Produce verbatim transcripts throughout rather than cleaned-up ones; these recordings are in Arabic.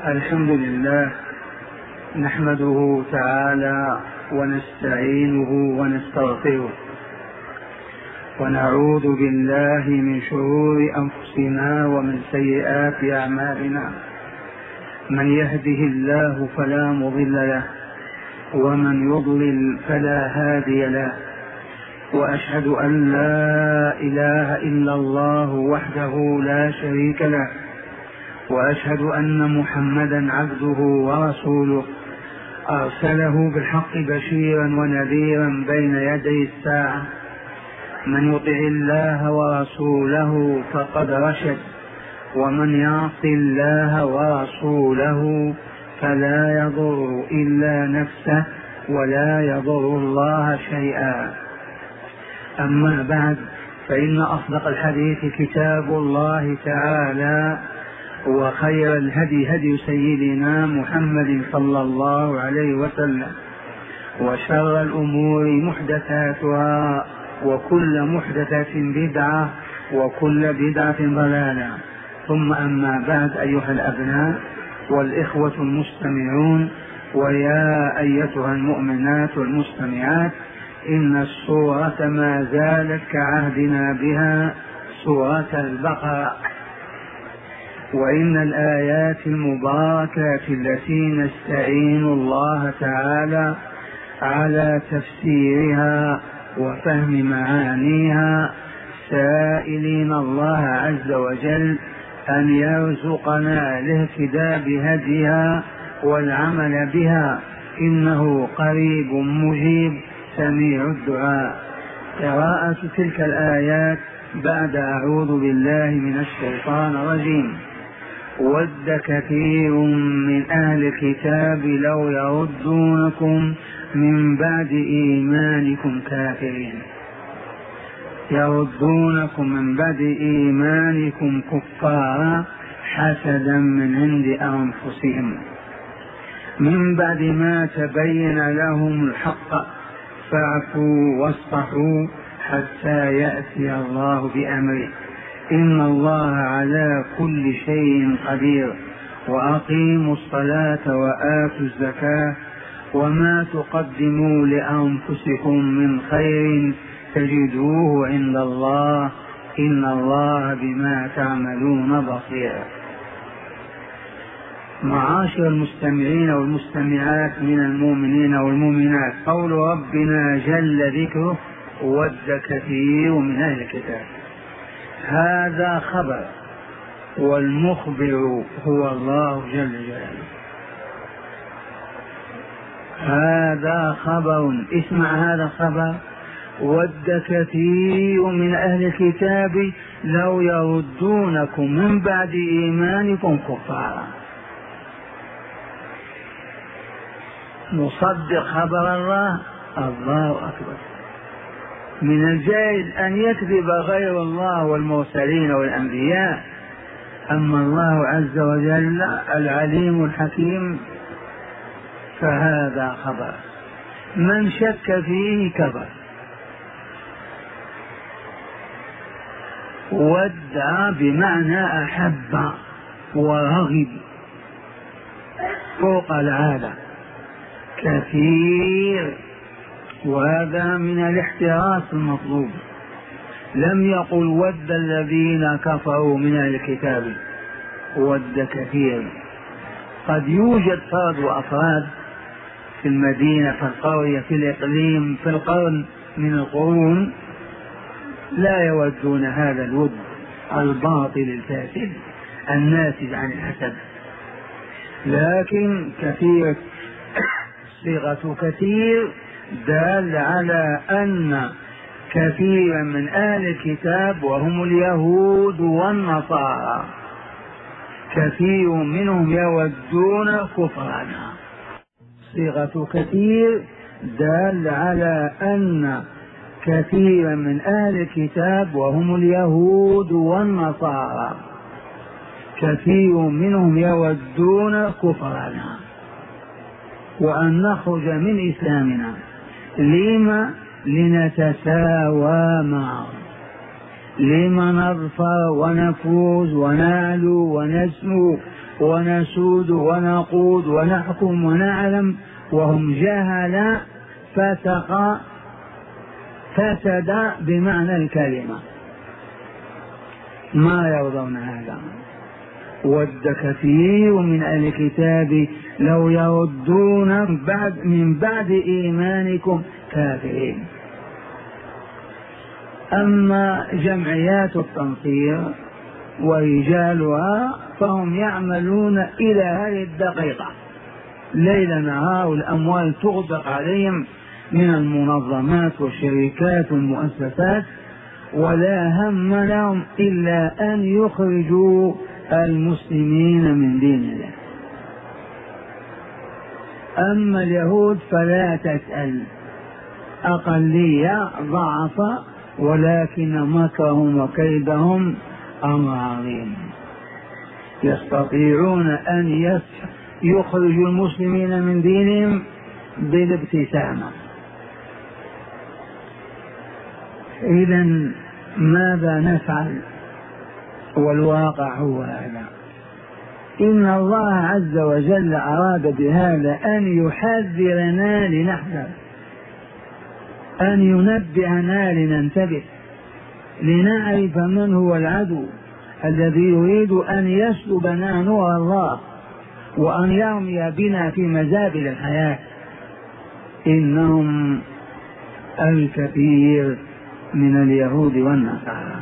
الحمد لله نحمده تعالى ونستعينه ونستغفره ونعوذ بالله من شرور أنفسنا ومن سيئات أعمالنا. من يهده الله فلا مضل له ومن يضلل فلا هادي له، وأشهد أن لا إله إلا الله وحده لا شريك له، وأشهد أن محمدا عبده ورسوله أرسله بالحق بشيرا ونذيرا بين يدي الساعة. من يطع الله ورسوله فقد رشد، ومن يعص الله ورسوله فلا يضر إلا نفسه ولا يضر الله شيئا. أما بعد، فإن أصدق الحديث كتاب الله تعالى، وخير الهدي هدي سيدنا محمد صلى الله عليه وسلم، وشر الأمور محدثاتها، وكل محدثة بدعة، وكل بدعة ضلالة. ثم أما بعد، أيها الأبناء والإخوة المستمعون، ويا أيتها المؤمنات والمستمعات، إن السورة ما زالت كعهدنا بها، سورة البقرة، وإن الآيات المباركات التي نستعين الله تعالى على تفسيرها وفهم معانيها، سائلين الله عز وجل أن يرزقنا الاهتداء بهديها والعمل بها، إنه قريب مجيب سميع الدعاء. قراءة تلك الآيات بعد أعوذ بالله من الشيطان الرجيم. ود كثير من أهل الكتاب لو يردونكم من بعد إيمانكم كافرين، يردونكم من بعد إيمانكم كفارا حسدا من عند أنفسهم من بعد ما تبين لهم الحق، فاعفوا واصفحوا حتى يأتي الله بأمره، إن الله على كل شيء قدير. وأقيموا الصلاة وآتوا الزكاة، وما تقدموا لأنفسكم من خير تجدوه عند الله، إن الله بما تعملون بصير. معاشر المستمعين والمستمعات من المؤمنين والمؤمنات، قول ربنا جل ذكره: ود كثير من أهل الكتاب. هذا خبر، والمخبر هو الله جل جلاله. هذا خبر، اسمع هذا الخبر: ود كثير من أهل الكتاب لو يردونكم من بعد إيمانكم كفارا. نصدق خبر الله، الله أكبر. من الجائز أن يكذب غير الله والمرسلين والأنبياء، أما الله عز وجل العليم الحكيم فهذا خبر، من شك فيه كفر. ودع بمعنى أحب ورغب فوق العادة، كثير، وهذا من الاحتراس المطلوب. لم يقل ود الذين كفروا من الكتاب، ود كثير. قد يوجد فرد وأفراد في المدينة، في القرية، في الإقليم، في القرن من القرون لا يودون هذا الود الباطل الفاسد الناتج عن الحسد، لكن كثير، صيغة كثير دال على أن كثيرا من أهل الكتاب وهم اليهود والنصارى كثير منهم يودون كفرنا. صيغة كثير دال على أن كثيرا من أهل الكتاب وهم اليهود والنصارى كثير منهم يودون كفرنا وأن نخرج من إسلامنا. لما؟ لنتساوى معهم. لما نظفر ونفوز ونعلو ونسمو ونسود ونقود ونحكم ونعلم وهم جهل فسق فسد بمعنى الكلمة، ما يرضون هذا. ود كثير من أهل الكتاب لو يردون بعد من بعد إيمانكم كافرين. أما جمعيات التنصير ورجالها فهم يعملون إلى هذه الدقيقة ليل نهار، والأموال تغدق عليهم من المنظمات والشركات والمؤسسات، ولا هم لهم إلا أن يخرجوا المسلمين من دين الله. أما اليهود فلا تسأل، أقلية ضعف، ولكن مكرهم وكيدهم أمر عظيم. يستطيعون أن يخرجوا المسلمين من دينهم بالابتسامة. إذن ماذا نفعل؟ والواقع هو هذا. إن الله عز وجل أراد بهذا أن يحذرنا لنحذر، أن ينبهنا لننتبه، لنعرف من هو العدو الذي يريد أن يسلبنا نور الله وأن يرمي بنا في مزابل الحياة. إنهم الكثير من اليهود والنصارى.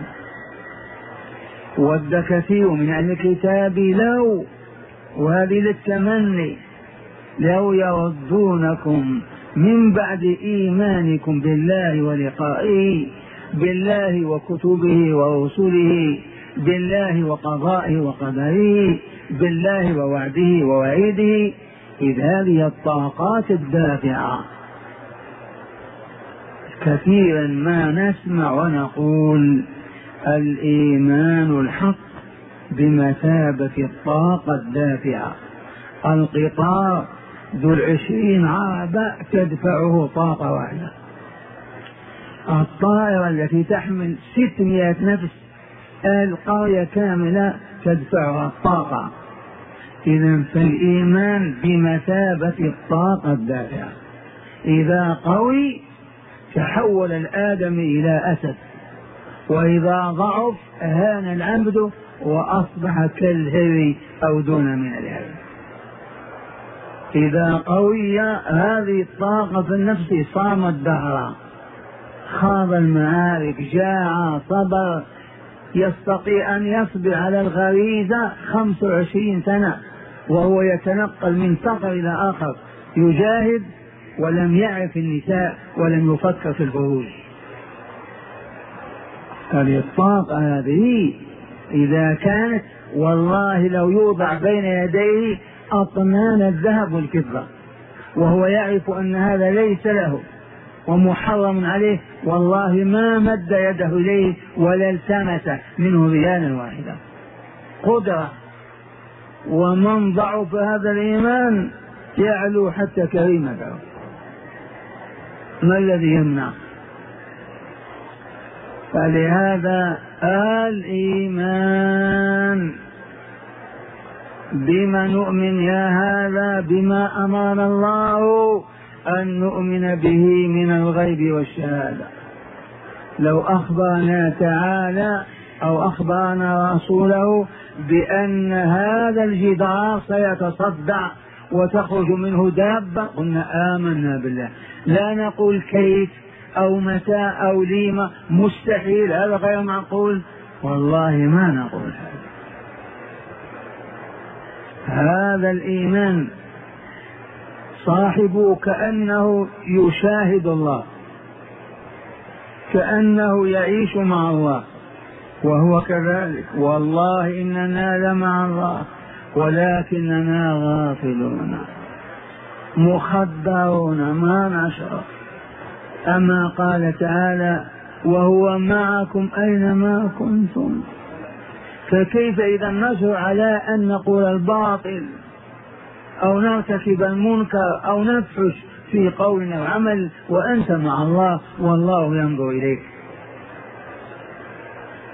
ود كثير من أهل الكتاب لو، وهذه للتمني، لو يردونكم من بعد إيمانكم بالله ولقائه، بالله وكتبه ورسله، بالله وقضائه وقدره، بالله ووعده ووعيده، إذ هذه الطاقات الدافعة كثيرا ما نسمع ونقول الإيمان الحق بمثابة الطاقة الدافعة. القطار ذو العشرين عربة تدفعه طاقة واحدة، الطائرة التي تحمل ستمائة نفس القرية كاملة تدفعها الطاقة. إذن فالإيمان بمثابة الطاقة الدافعة، إذا قوي تحول الآدمي إلى أسد، وإذا ضعف هان العبد وأصبح كالهري أو دون من الهري. إذا قوي هذه الطاقة في النفس صام الدهر، خاض المعارك، جاع، صبر، يستطيع أن يصبر على الغريزة خمس وعشرين سنة وهو يتنقل من سفر إلى آخر، يجاهد ولم يعرف النساء ولم يفكر في الخروج. هذه الطاقة هذه إذا كانت، والله لو يوضع بين يديه أطنان الذهب والفضة وهو يعرف أن هذا ليس له ومحرم عليه، والله ما مد يده إليه ولا التمس منه ريالا واحدا. قدرة. ومن ضعف هذا الإيمان يعلو حتى كريمته، ما الذي يمنع؟ فلهذا الإيمان بما نؤمن يا هذا بما أمرنا الله أن نؤمن به من الغيب والشهادة. لو أخبرنا تعالى أو أخبرنا رسوله بأن هذا الجدار سيتصدع وتخرج منه دابة قلنا آمنا بالله، لا نقول كيف أو متى أو لما، مستحيل، هذا غير معقول، والله ما نقول هذا. هذا الإيمان صاحبه كأنه يشاهد الله، كأنه يعيش مع الله، وهو كذلك. والله إننا لمع الله ولكننا غافلون مخدرون ما نشعر. أما قال تعالى وهو معكم أينما كنتم، فكيف إذا نشعر على أن نقول الباطل أو نرتكب المنكر أو نفحش في قولنا وعمل وأنت مع الله والله ينظر إليك؟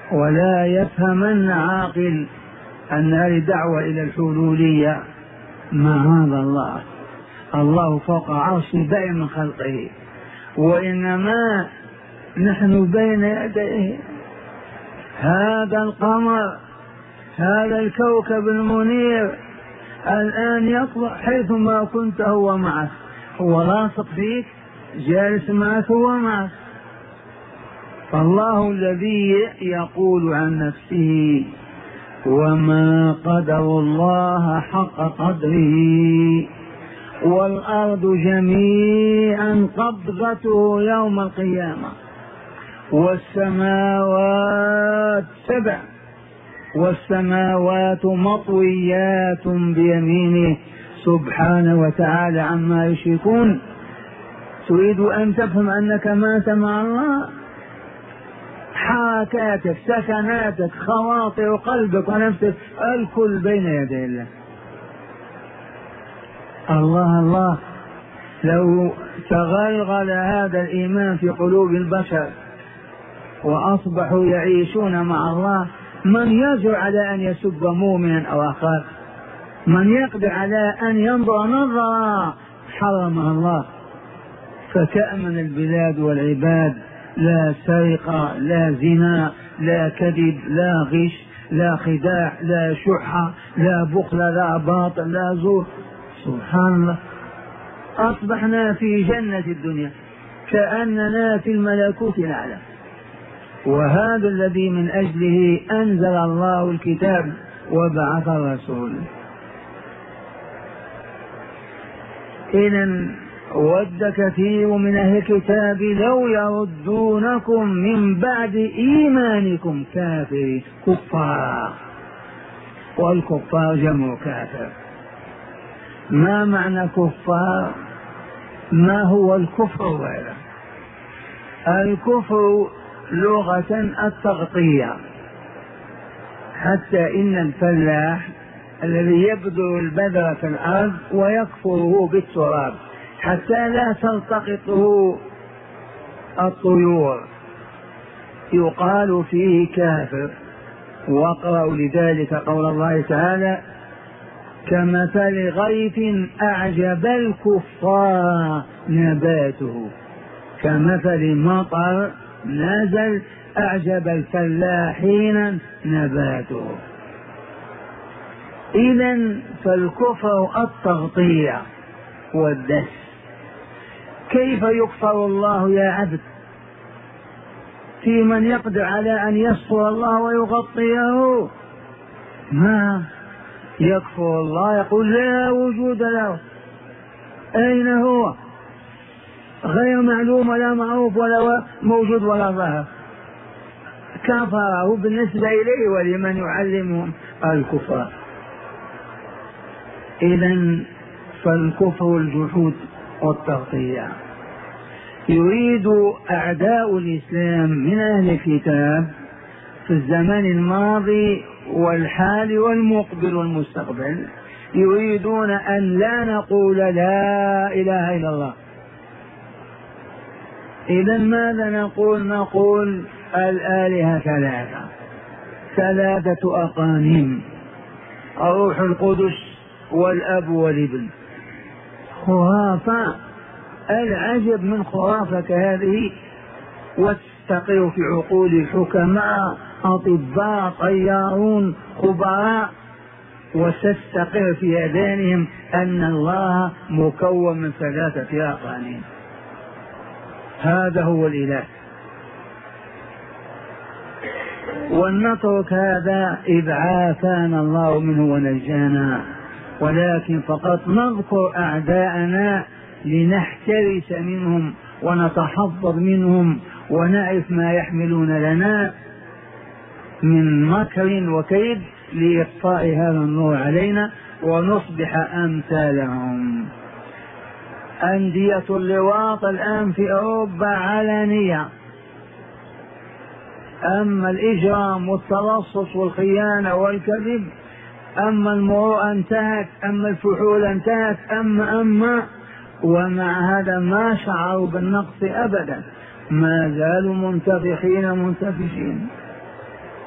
ولا يفهمن عاقل أن هذه دعوة إلى الحلولية. معاذ الله، الله فوق عرشه بين من خلقه، وإنما نحن بين يديه. هذا القمر، هذا الكوكب المنير الآن يطلع حيثما كنت هو معك، هو لاصق فيك، جالس معك، هو معك. فالله الذي يقول عن نفسه وما قدر الله حق قدره والأرض جميعا قبضته يوم القيامة والسماوات سبع والسماوات مطويات بيمينه سبحانه وتعالى عما يشركون. تريد أن تفهم أنك مات مع الله؟ حركاتك، سكناتك، خواطر قلبك ونفسك، الكل بين يدي الله. الله الله لو تغلغل هذا الإيمان في قلوب البشر وأصبحوا يعيشون مع الله، من يجرؤ على أن يسب مؤمنا أو أخاه؟ من يقدر على أن ينظر نظرة حرمها الله؟ فتأمن البلاد والعباد، لا سرقة، لا زنا، لا كذب، لا غش، لا خداع، لا شحة، لا بخل، لا باطل، لا زور. سبحان الله، أصبحنا في جنة الدنيا كأننا في الملكوت الأعلى. وهذا الذي من أجله أنزل الله الكتاب وبعث الرسول. إذن ود كثير من أهل الكتاب لو يردونكم من بعد إيمانكم كافرين، كفار، والكفار جمع كافر. ما معنى كفار؟ ما هو الكفر غيره؟ الكفر لغة التغطية، حتى إن الفلاح الذي يبذر البذر في الأرض ويكفره بالتراب حتى لا تلتقطه الطيور يقال فيه كافر. واقرأوا لذلك قول الله تعالى كمثل غيث أعجب الكفار نباته، كمثل مطر نزل أعجب الفلاحين نباته. إذن فالكفر التغطية والدس. كيف يكفر الله يا عبد في من يقدر على أن يستر الله ويغطيه؟ ما يكفر الله، يقول لا وجود له، أين هو؟ غير معلوم ولا معروف ولا موجود ولا ظهر. كفره بالنسبة إليه ولمن يعلمهم الكفر. إذن فالكفر الجحود والتغطية. يريد أعداء الإسلام من أهل الكتاب في الزمن الماضي والحال والمقبل والمستقبل، يريدون أن لا نقول لا إله إلا الله. إذا ماذا نقول؟ نقول الآلهة ثلاثة، ثلاثة أقانيم، الروح القدس والأب والابن. خرافة، العجب من خرافة هذه، وتستقر في عقول الحكماء أطباء طيارون خبراء، وتستقر في أذهانهم أن الله مكون من ثلاثة أقانيم. هذا هو الإله. ولنترك هذا إذ عافانا الله منه ونجانا، ولكن فقط نذكر أعداءنا لنحترس منهم ونتحضر منهم ونعرف ما يحملون لنا من مكر وكيد لإطفاء هذا النور علينا ونصبح أمثالهم. أندية اللواط الآن في أوروبا علانية، أما الإجرام والتلصص والخيانة والكذب، أما المروءة انتهت، أما الفحول انتهت، أما أما ومع هذا ما شعروا بالنقص أبدا، ما زالوا منتفخين منتفشين.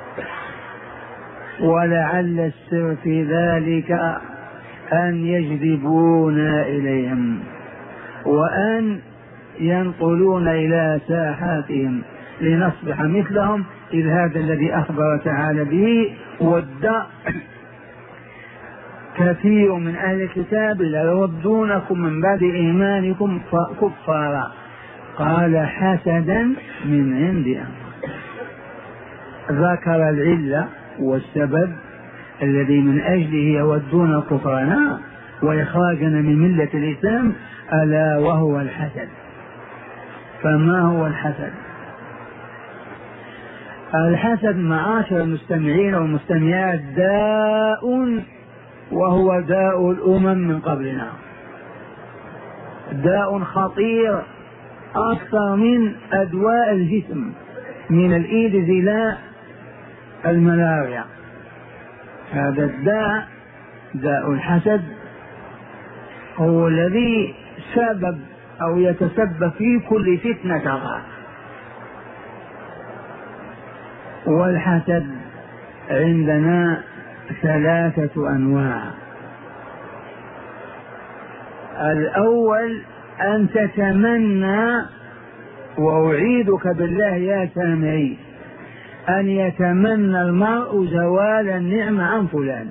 ولعل السر في ذلك أن يجذبونا إليهم وأن ينقلون إلى ساحاتهم لنصبح مثلهم، إذ هذا الذي أخبر تعالى به. ود كثير من أهل الكتاب ليردونكم من بعد إيمانكم كفارا، قال حسدا من عند أنفسهم. ذكر العلة والسبب الذي من أجله يودون كفرنا وإخراجنا من ملة الإسلام، ألا وهو الحسد. فما هو الحسد؟ الحسد معاشر المستمعين والمستمعات داء، وهو داء الأمم من قبلنا، داء خطير أكثر من أدواء الجسم، من الإيدز إلى الملاريا. هذا الداء داء الحسد هو الذي سبب أو يتسبب في كل فتنة ترى. والحسد عندنا ثلاثة أنواع. الأول أن تتمنى، وأعيدك بالله يا سامعي، أن يتمنى المرء زوال النعمة عن فلان.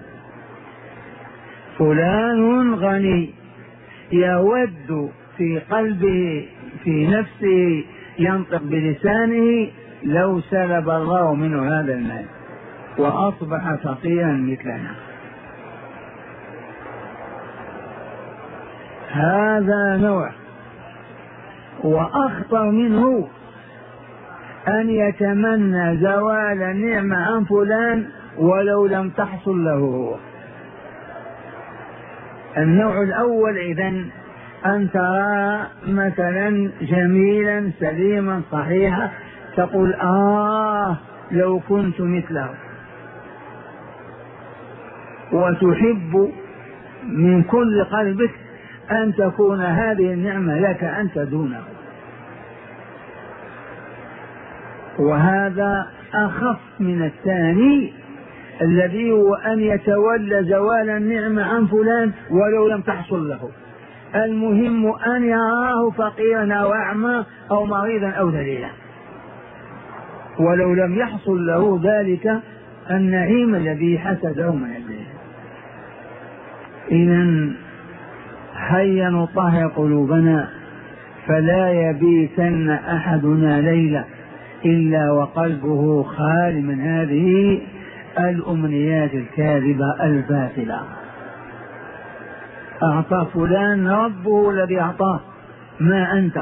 فلان غني، يود في قلبه في نفسه ينطق بلسانه لو سلب الله منه هذا المال وأصبح فقيرا مثلنا. هذا نوع. وأخطر منه أن يتمنى زوال النعمة عن فلان ولو لم تحصل له. النوع الأول إذن أن ترى مثلا جميلا سليما صحيحا تقول آه لو كنت مثله، وتحب من كل قلبك أن تكون هذه النعمة لك أنت دونه. وهذا أخف من الثاني الذي هو أن يتولى زوال النعمة عن فلان ولو لم تحصل له. المهم أن يراه فقيرا أو أعمى أو مريضا أو ذليلا ولو لم يحصل له ذلك النعيم الذي حسده من أجله. إذن هيا نطهر قلوبنا، فلا يبيتن أحدنا ليلة إلا وقلبه خال من هذه الأمنيات الكاذبة الباطلة. أعطى فلان ربه الذي أعطاه، ما أنت،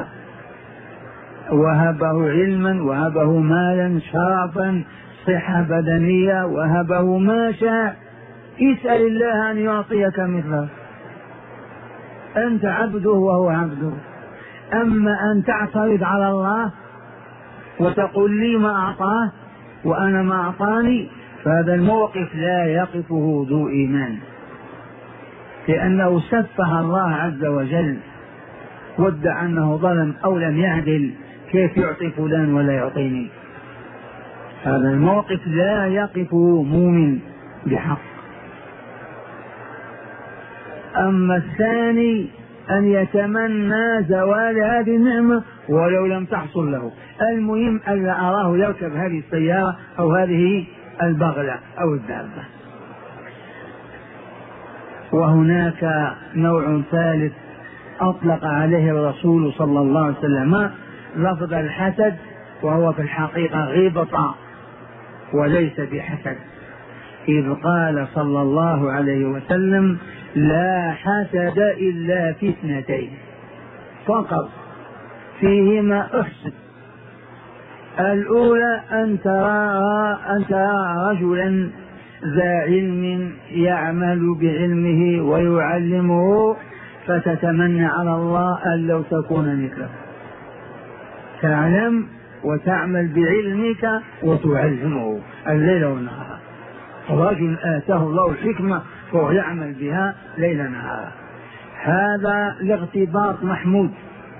وهبه علما وهبه مالا شرفا صحة بدنية وهبه ما شاء، اسأل الله أن يعطيك مثله. أنت عبده وهو عبده. أما أن تعترض على الله وتقول لي ما أعطاه وأنا ما أعطاني، فهذا الموقف لا يقفه ذو إيمان، لأنه سفه الله عز وجل وادعى أنه ظلم أو لم يعدل. كيف يعطي فلان ولا يعطيني؟ هذا الموقف لا يقفه مؤمن بحق. أما الثاني أن يتمنى زوال هذه النعمة ولو لم تحصل له، المهم ألا أراه يركب هذه السيارة أو هذه البغلة أو الدابة. وهناك نوع ثالث أطلق عليه الرسول صلى الله عليه وسلم لفظ الحسد، وهو في الحقيقة غيبة وليس بحسد، إذ قال صلى الله عليه وسلم لا حسد إلا في اثنتين فقط فيهما أحسد. الأولى أن ترى أن ترى رجلا ذا علم يعمل بعلمه ويعلمه فتتمنى على الله أن لو تكون مثله، تعلم وتعمل بعلمك وتعلمه الليل والنهار. رجل آتاه الله الحكمة فهو يعمل بها ليل نهار، هذا الاغتباط محمود.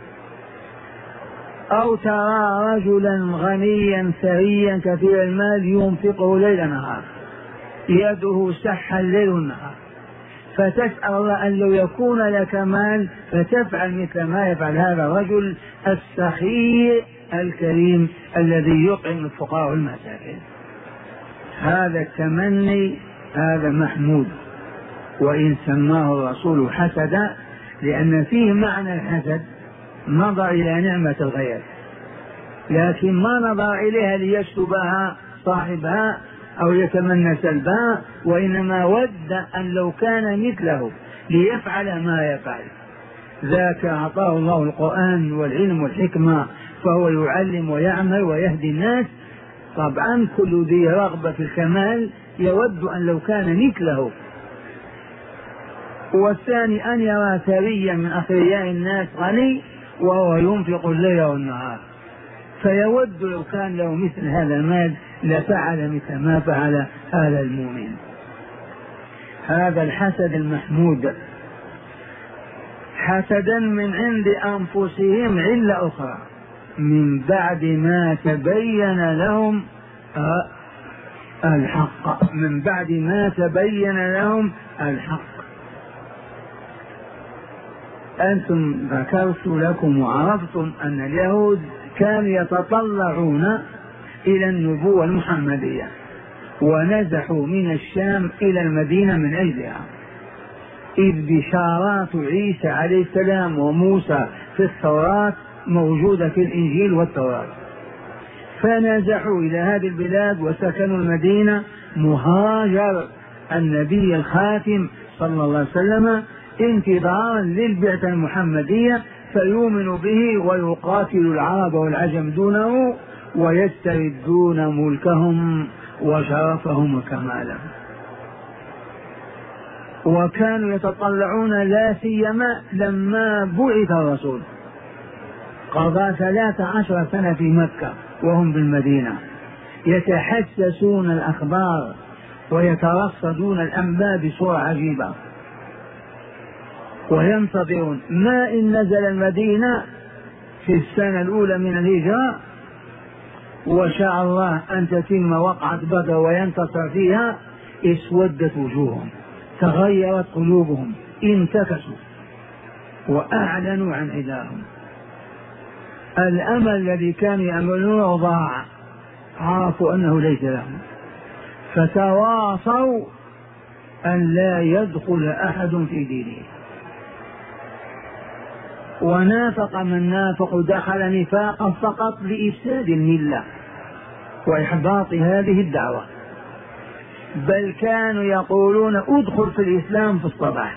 أو ترى رجلا غنيا ثريا كثير المال ينفقه ليل نهار، يده سحا ليل ونهار، فتسأل الله أن لو يكون لك مال فتفعل مثل ما يفعل هذا الرجل السخي الكريم الذي يطعم الفقراء والمساكين. هذا التمني هذا محمود، وإن سماه الرسول حسدا لأن فيه معنى الحسد، نظر إلى نعمة الغير لكن ما نظر إليها ليسلبها صاحبها أو يتمنى سلبها، وإنما ود أن لو كان مثله ليفعل ما يفعل. ذاك أعطاه الله القرآن والعلم والحكمة فهو يعلم ويعمل ويهدي الناس. طبعا كل ذي رغبة في الكمال يود أن لو كان مثله. والثاني أن يرى ثريا من أثرياء الناس غني وهو ينفق الليل والنهار، فيود لو كان له مثل هذا المال لفعل مثل ما فعل هذا المؤمن. هذا الحسد المحمود. حسدا من عند أنفسهم علة أخرى، من بعد ما تبين لهم الحق، من بعد ما تبين لهم الحق. أنتم ذكرت لكم وعرفتم أن اليهود كانوا يتطلعون إلى النبوة المحمدية ونزحوا من الشام إلى المدينة من أجلها، إذ بشارات عيسى عليه السلام وموسى في التوراة موجودة في الإنجيل والتوراة، فنزحوا إلى هذه البلاد وسكنوا المدينة مهاجر النبي الخاتم صلى الله عليه وسلم انتظارا للبعثة المحمدية فيؤمن به ويقاتل العرب والعجم دونه ويستردون ملكهم وشرفهم وكمالهم. وكانوا يتطلعون لا سيما لما بعث الرسول، قضى ثلاث عشر سنة في مكة وهم بالمدينة يتحسسون الأخبار ويترصدون الأنباء بصورة عجيبة، وينتظرون ما إن نزل المدينة في السنة الأولى من الهجرة وشاء الله أن تتم وقعة بدر وينتصر فيها، اسودت وجوههم، تغيرت قلوبهم، انتكسوا وأعلنوا عن عداهم. الأمل الذي كانوا يأملونه ضاع، عرفوا أنه ليس لهم، فتواصوا أن لا يدخل أحد في دينه. ونافق من نافق دخل نفاقا فقط لإفساد الملة وإحباط هذه الدعوة، بل كانوا يقولون ادخل في الإسلام في الصباح.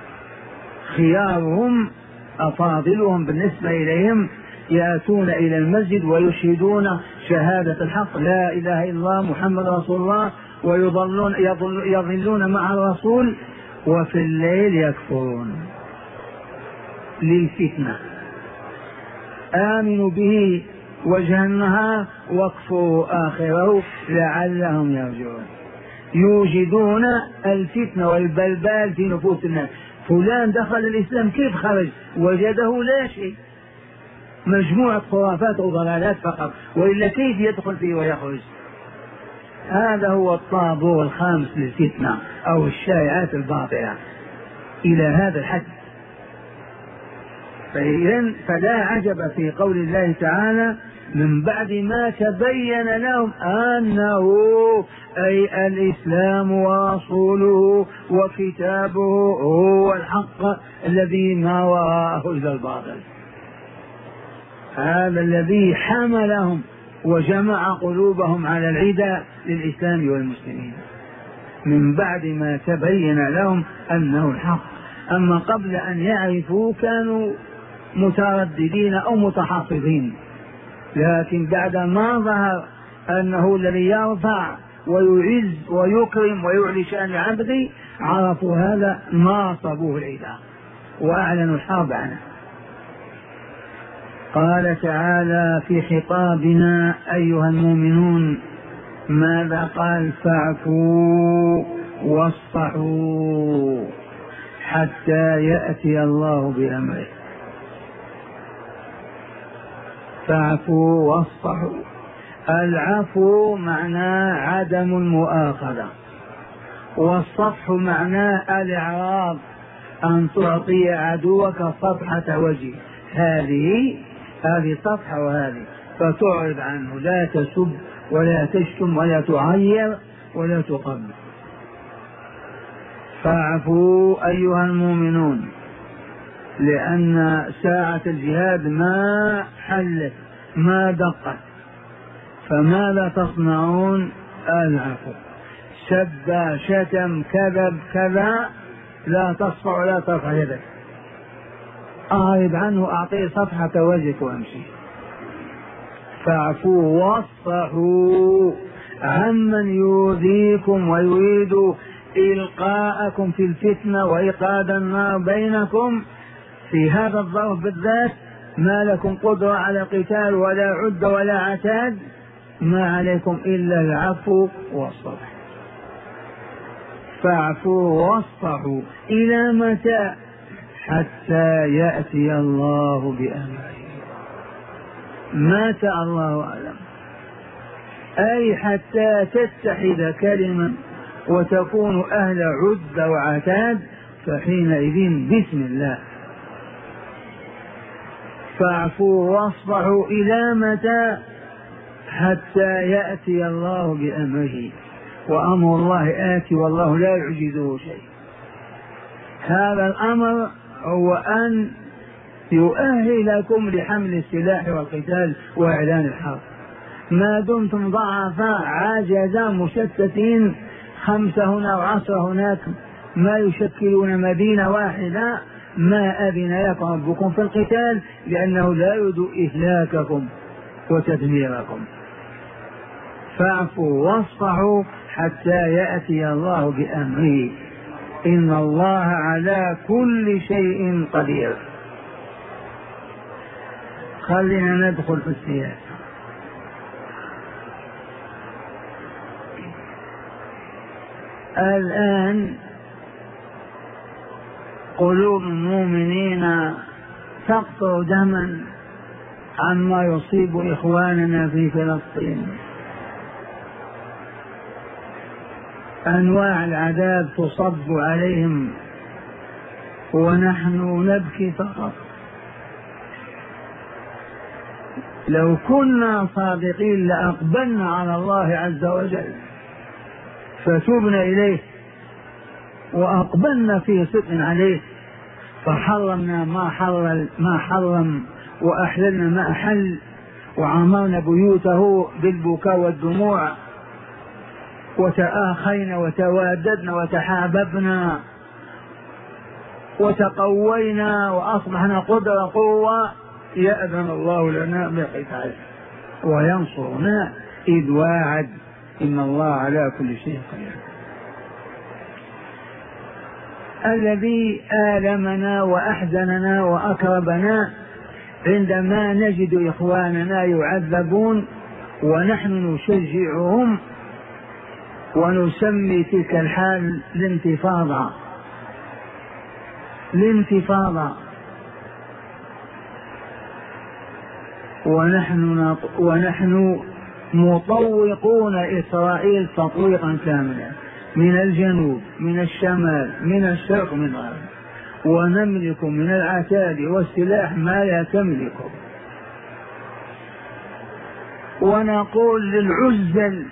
خيارهم أفاضلهم بالنسبة إليهم يأتون إلى المسجد ويشهدون شهادة الحق لا إله إلا الله محمد رسول الله، ويظلون يظلون مع الرسول، وفي الليل يكفرون للفتنة. آمنوا به وجه النهار واكفروا آخره لعلهم يرجعون. يوجدون الفتنة والبلبال في نفوس الناس. فلان دخل الإسلام كيف خرج؟ وجده لا شيء، مجموعة خرافات وضلالات فقط، وإلا كيف يدخل فيه ويخرج؟ هذا هو الطابور الخامس للفتنة أو الشائعات الباطلة إلى هذا الحد. فإذن فلا عجب في قول الله تعالى من بعد ما تبين لهم أنه أي الإسلام ورسوله وكتابه هو الحق الذي ما وراءه إلا الباطل. هذا الذي حملهم وجمع قلوبهم على العداء للإسلام والمسلمين، من بعد ما تبين لهم أنه الحق. أما قبل أن يعرفوا كانوا مترددين أو متحفظين، لكن بعد ما ظهر أنه الذي يرفع ويعز ويكرم ويعلي شأن عبده عرفوا هذا ناصبوه العداء وأعلنوا الحرب عنه. قال تعالى في خطابنا أيها المؤمنون ماذا قال؟ فاعفوا واصفحوا حتى يأتي الله بأمره. فاعفوا واصفحوا. العفو معناه عدم المؤاخذة والصفح معناه الإعراض، أن تعطي عدوك صفحة وجه، هذه هذه صفحة وهذه، فتعرض عنه، لا تسب ولا تشتم ولا تعير ولا تقبل. فاعفوا أيها المؤمنون، لأن ساعة الجهاد ما حلت ما دقت، فماذا تصنعون؟ العفو. سب شتم كذب كذا، لا تصفع ولا ترفع يدك، أعرض عنه، أعطيه صفحة وجهك وامشي. فاعفوا واصفحوا عمن يؤذيكم ويريد إلقاءكم في الفتنة وإيقاد النار بينكم. في هذا الظرف بالذات ما لكم قدرة على قتال ولا عد ولا عتاد، ما عليكم إلا العفو والصفح. فاعفوا واصفحوا إلى متى؟ حتى يأتي الله بأمره. متى؟ الله أعلم. أي حتى تتحد كلمة وتكون أهل عد وعتاد، فحينئذ بسم الله. فاعفوا واصفحوا إلى متى؟ حتى يأتي الله بأمره، وأمر الله آتي والله لا يعجزه شيء. هذا الأمر هو أن يؤهلكم لحمل السلاح والقتال وإعلان الحرب. ما دمتم ضعفاء عاجزا مشتتين، خمسة هنا وعشرة هناك، ما يشكلون مدينة واحدة، ما أذن لكم ربكم في القتال، لأنه لا يريد إهلاككم وتدميركم. فاعفوا واصفحوا حتى يأتي الله بأمره، إن الله على كل شيء قدير. خلينا ندخل في السياسة. الآن قلوب المؤمنين تقطر دما عما يصيب إخواننا في فلسطين. أنواع العذاب تصب عليهم ونحن نبكي فقط. لو كنا صادقين لأقبلنا على الله عز وجل فتوبنا إليه وأقبلنا في صدق عليه، فحرمنا ما حرم ما حرم وأحللنا ما أحل، وعمرنا بيوته بالبكاء والدموع، وتآخينا وتواددنا وتحاببنا وتقوينا وأصبحنا قدرة قوة، يأذن الله لنا بقتال وينصرنا إذ واعد إن الله على كل شيء قدير. الذي آلمنا وأحزننا وأكربنا عندما نجد إخواننا يعذبون ونحن نشجعهم ونسمي تلك الحال الانتفاضة. الانتفاضة ونحن ونحن مطوقون إسرائيل تطويقا كاملا، من الجنوب من الشمال من الشرق من الغرب، ونملك من العتاد والسلاح ما لا تملكه. ونقول للعزل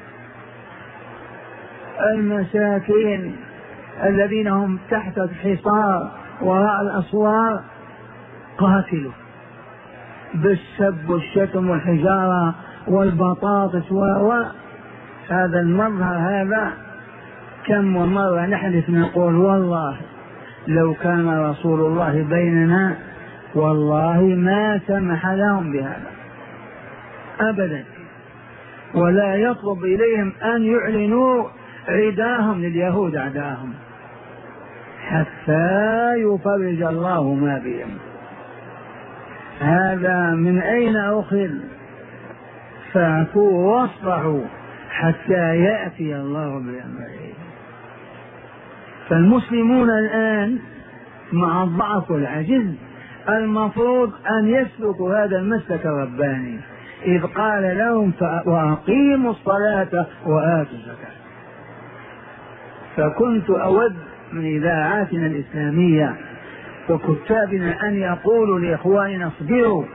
المساكين الذين هم تحت الحصار وراء الأسوار قاتلوا بالسب والشتم والحجارة والبطاطس و هذا المظهر. هذا كم ومرة نحلف نقول والله لو كان رسول الله بيننا والله ما سمح لهم بهذا أبدا، ولا يطلب إليهم أن يعلنوا عداهم لليهود أعداهم حتى يفرج الله ما بهم. هذا من أين أخذ؟ فاعفوا واصفحوا حتى يأتي الله بأمره. فالمسلمون الآن مع الضعف والعجز المفروض أن يسلكوا هذا المسلك الرباني، إذ قال لهم وأقيموا الصلاة وآتوا الزكاة. فكنت أود من إذاعاتنا الإسلامية وكتابنا أن يقولوا لإخواننا اصبروا،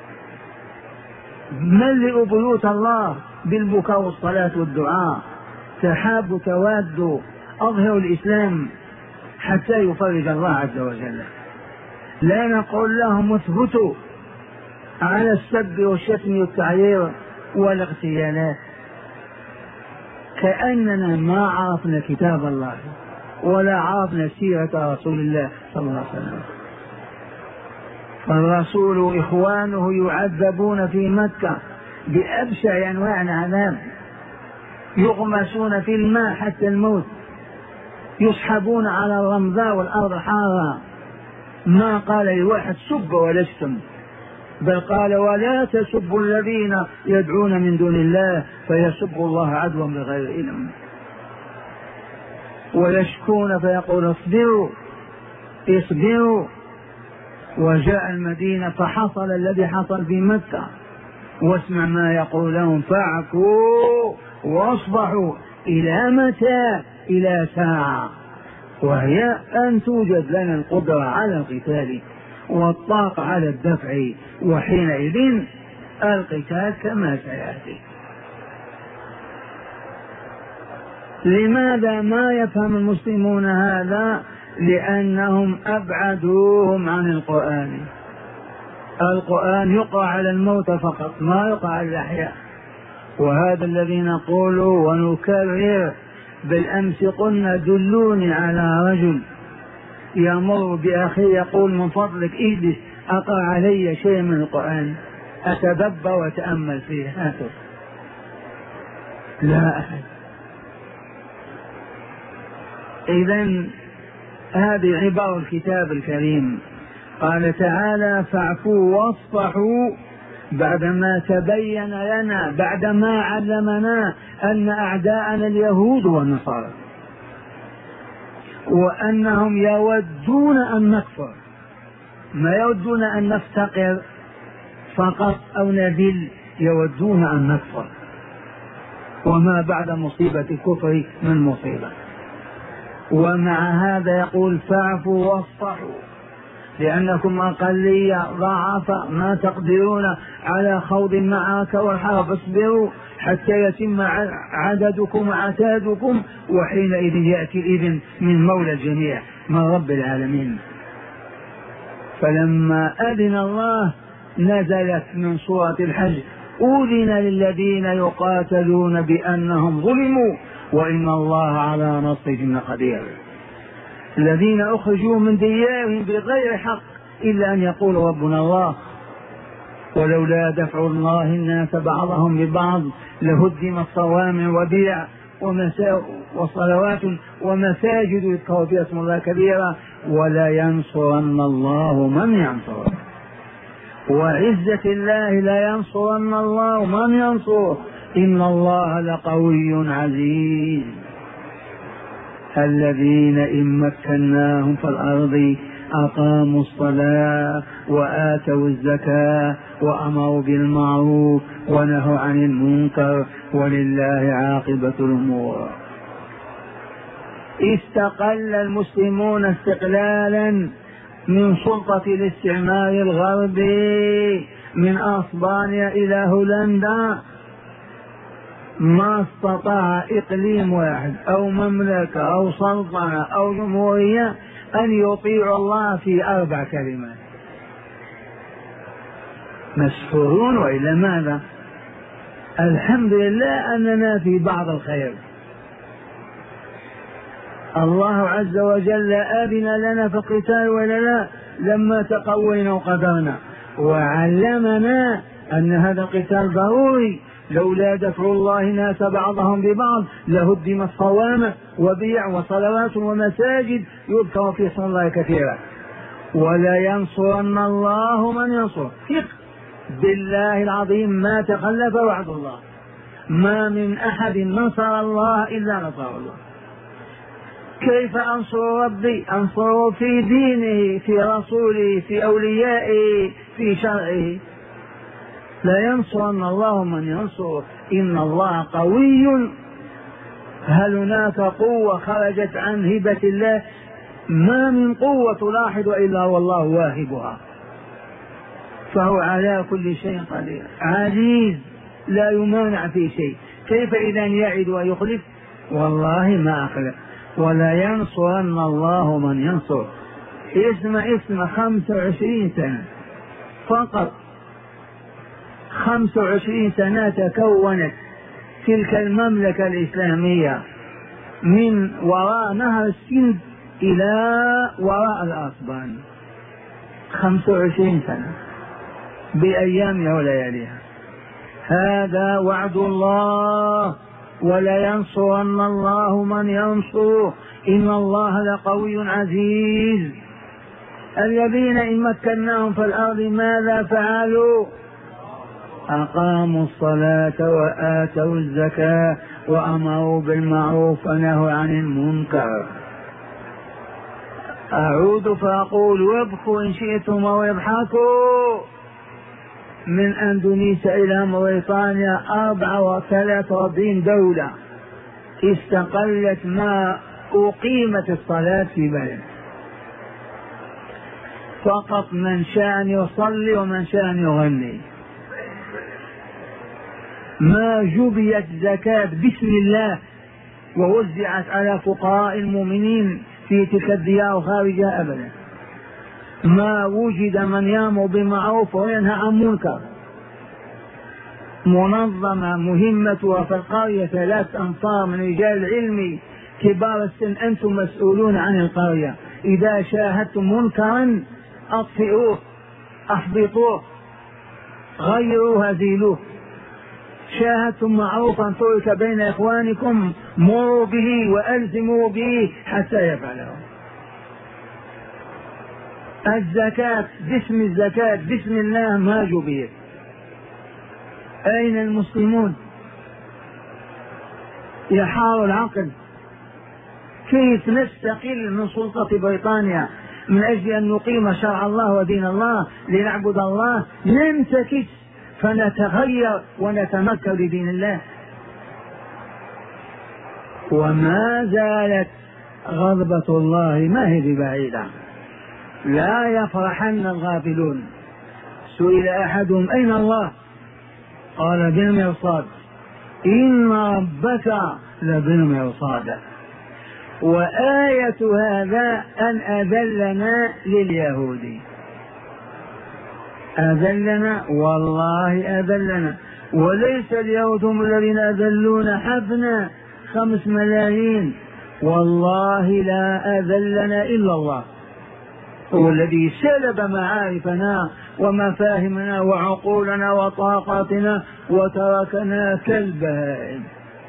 ملئوا بيوت الله بالبكاء والصلاة والدعاء، تحابوا توادوا، أظهروا الإسلام حتى يفرج الله عز وجل. لا نقول لهم اثبتوا على السب والشتم والتعيير والاغتيالات، كأننا ما عرفنا كتاب الله ولا عرفنا سيرة رسول الله صلى الله عليه وسلم. فالرسول إخوانه يعذبون في مكة بأبشع أنواع العذاب، يغمسون في الماء حتى الموت، يسحبون على الرمضاء والأرض حارة. ما قال لواحد سب ولا اشتم، بل قال ولا تسبوا الذين يدعون من دون الله فيسبوا الله عدوا بغير علم، ويشكون فيقول اصبروا اصبروا. وجاء المدينة فحصل الذي حصل في مكة، واسمع ما يقول لهم فاعفوا واصبحوا. إلى متى؟ إلى ساعة، وهي أن توجد لنا القدرة على القتال والطاقة على الدفع، وحينئذ القتال كما سيأتي. لماذا ما يفهم المسلمون هذا؟ لأنهم أبعدوهم عن القرآن. القرآن يقرأ على الموت فقط، ما يقرأ على الأحياء. وهذا الذي نقول ونكرر. بالأمس قلنا دلوني على رجل يمر بأخي يقول من فضلك اجلس أقرأ علي شيء من القرآن أتدبر وأتأمل فيه. هاته لا أحد. إذن هذه عبارة الكتاب الكريم. قال تعالى فاعفوا واصفحوا بعدما تبين لنا، بعدما علمنا أن أعداءنا اليهود والنصارى وأنهم يودون أن نكفر، ما يودون أن نفتقر فقط أو نذل، يودون أن نكفر. وما بعد مصيبة الكفر من مصيبة. ومع هذا يقول فاعفوا واصفحوا لأنكم أقلية ضعفاء ما تقدرون على خوض المعركة والحرب، اصبروا حتى يتم عددكم وعتادكم، وحينئذ يأتي الإذن من مولى الجميع من رب العالمين. فلما أذن الله نزلت من سورة الحج أذن للذين يقاتلون بأنهم ظلموا وإن الله على نصرهم لقدير. الذين أخرجوا من ديارهم بغير حق إلا أن يقولوا ربنا الله، ولولا دفع الله الناس بعضهم ببعض لهدمت صوامع وبيع وصلوات ومساجد يذكر فيها اسم الله كبيرا ولا ينصرن الله من ينصره. وعزة الله لا ينصرن الله من ينصره إن الله لقوي عزيز. الذين إن مكناهم في الأرض أقاموا الصلاة وآتوا الزكاة وأمروا بالمعروف ونهوا عن المنكر ولله عاقبة الأمور. استقل المسلمون استقلالا من سلطة الاستعمار الغربي من أسبانيا إلى هولندا. ما استطاع إقليم واحد أو مملكة أو سلطنة أو جمهورية أن يطيع الله في أربع كلمات. مسحورون وإلا ماذا؟ الحمد لله أننا في بعض الخير. الله عز وجل آذن لنا في القتال ولا لا لما تقوينا وقدرنا، وعلمنا أن هذا القتال ضروري. لولا دفع الله الناس بعضهم ببعض لهدمت صوامع وبيع وصلوات ومساجد يذكر في اسم الله كثيرا. ولا ينصرن الله من ينصر. بالله العظيم ما تخلف وعد الله. ما من أحد نصر الله إلا نصر الله. كيف أنصر ربي؟ أنصره في دينه في رسوله في أوليائه في شرعه. لا ينصرن الله من ينصر إن الله قوي هل هناك قوة خرجت عن هبة الله؟ ما من قوة تلاحظ إلا والله واهبها، فهو على كل شيء قدير، عزيز لا يمانع في شيء. كيف إذا يعد ويخلف؟ والله ما أخلف، ولا ينصرن الله من ينصر. اسم اسم خمس وعشرين سنة فقط، خمس وعشرين سنة تكونت تلك المملكة الإسلامية من وراء نهر السند إلى وراء الأصبان، خمس وعشرين سنة بأيامها ولياليها. هذا وعد الله، ولا ينصرن الله من ينصره، إن الله لقوي عزيز. الذين إن مكناهم في الأرض ماذا فعلوا؟ أقاموا الصلاة وآتوا الزكاة وأمروا بالمعروف ونهوا عن المنكر. أعود فأقول وابكوا إن شئتم واضحكوا. من أندونيسيا إلى موريتانيا أربعة وثلاثة وأربعين دولة استقلت ما أقيمت الصلاة في بلد، فقط من شاء يصلي ومن شاء يغني. ما جبيت زكاة بسم الله ووزعت على فقراء المؤمنين في تلك الديار خارجها أبدا. ما وجد من يأمر بالمعروف وينهى عن منكر. منظمة مهمتها في القرية ثلاث أنفار من رجال العلم كبار السن، أنتم مسؤولون عن القرية. إذا شاهدتم منكرا أطفئوه، أحبطوه، غيروه، هزيلوه. شاهدتم معروفا ترك بين إخوانكم مروا به وألزموا به حتى يفعله. الزكاة باسم الزكاة بسم الله ما جبيت. أين المسلمون؟ يحار العقل. كيف نستقل من سلطة بريطانيا من أجل أن نقيم شرع الله ودين الله لنعبد الله؟ ننتكس فنتغير ونتمكن لدين الله. وما زالت غضبة الله ما هي ببعيدة. لا يفرحن الغافلون. سئل أحدهم أين الله؟ قال بالمرصاد. إن ربك لبالمرصاد. وآية هذا أن أذلنا لليهود، أذلنا والله أذلنا. وليس اليهود هم الذين أذلون حبنا خمس ملايين، والله لا أذلنا إلا الله، هو الذي سلب معارفنا ومفاهمنا وعقولنا وطاقاتنا وتركنا كالبهائم.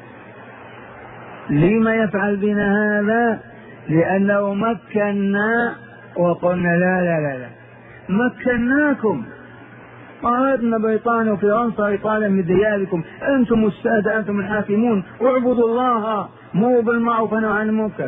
لما يفعل بنا هذا؟ لأنه مكنا وقلنا لا لا لا, لا. مكناكم، أردنا بريطانيا وفرنسا إيطاليا من دياركم، أنتم السادة، أنتم الحاكمون، اعبدوا الله، مو بالمعروف ونهوا عن المنكر.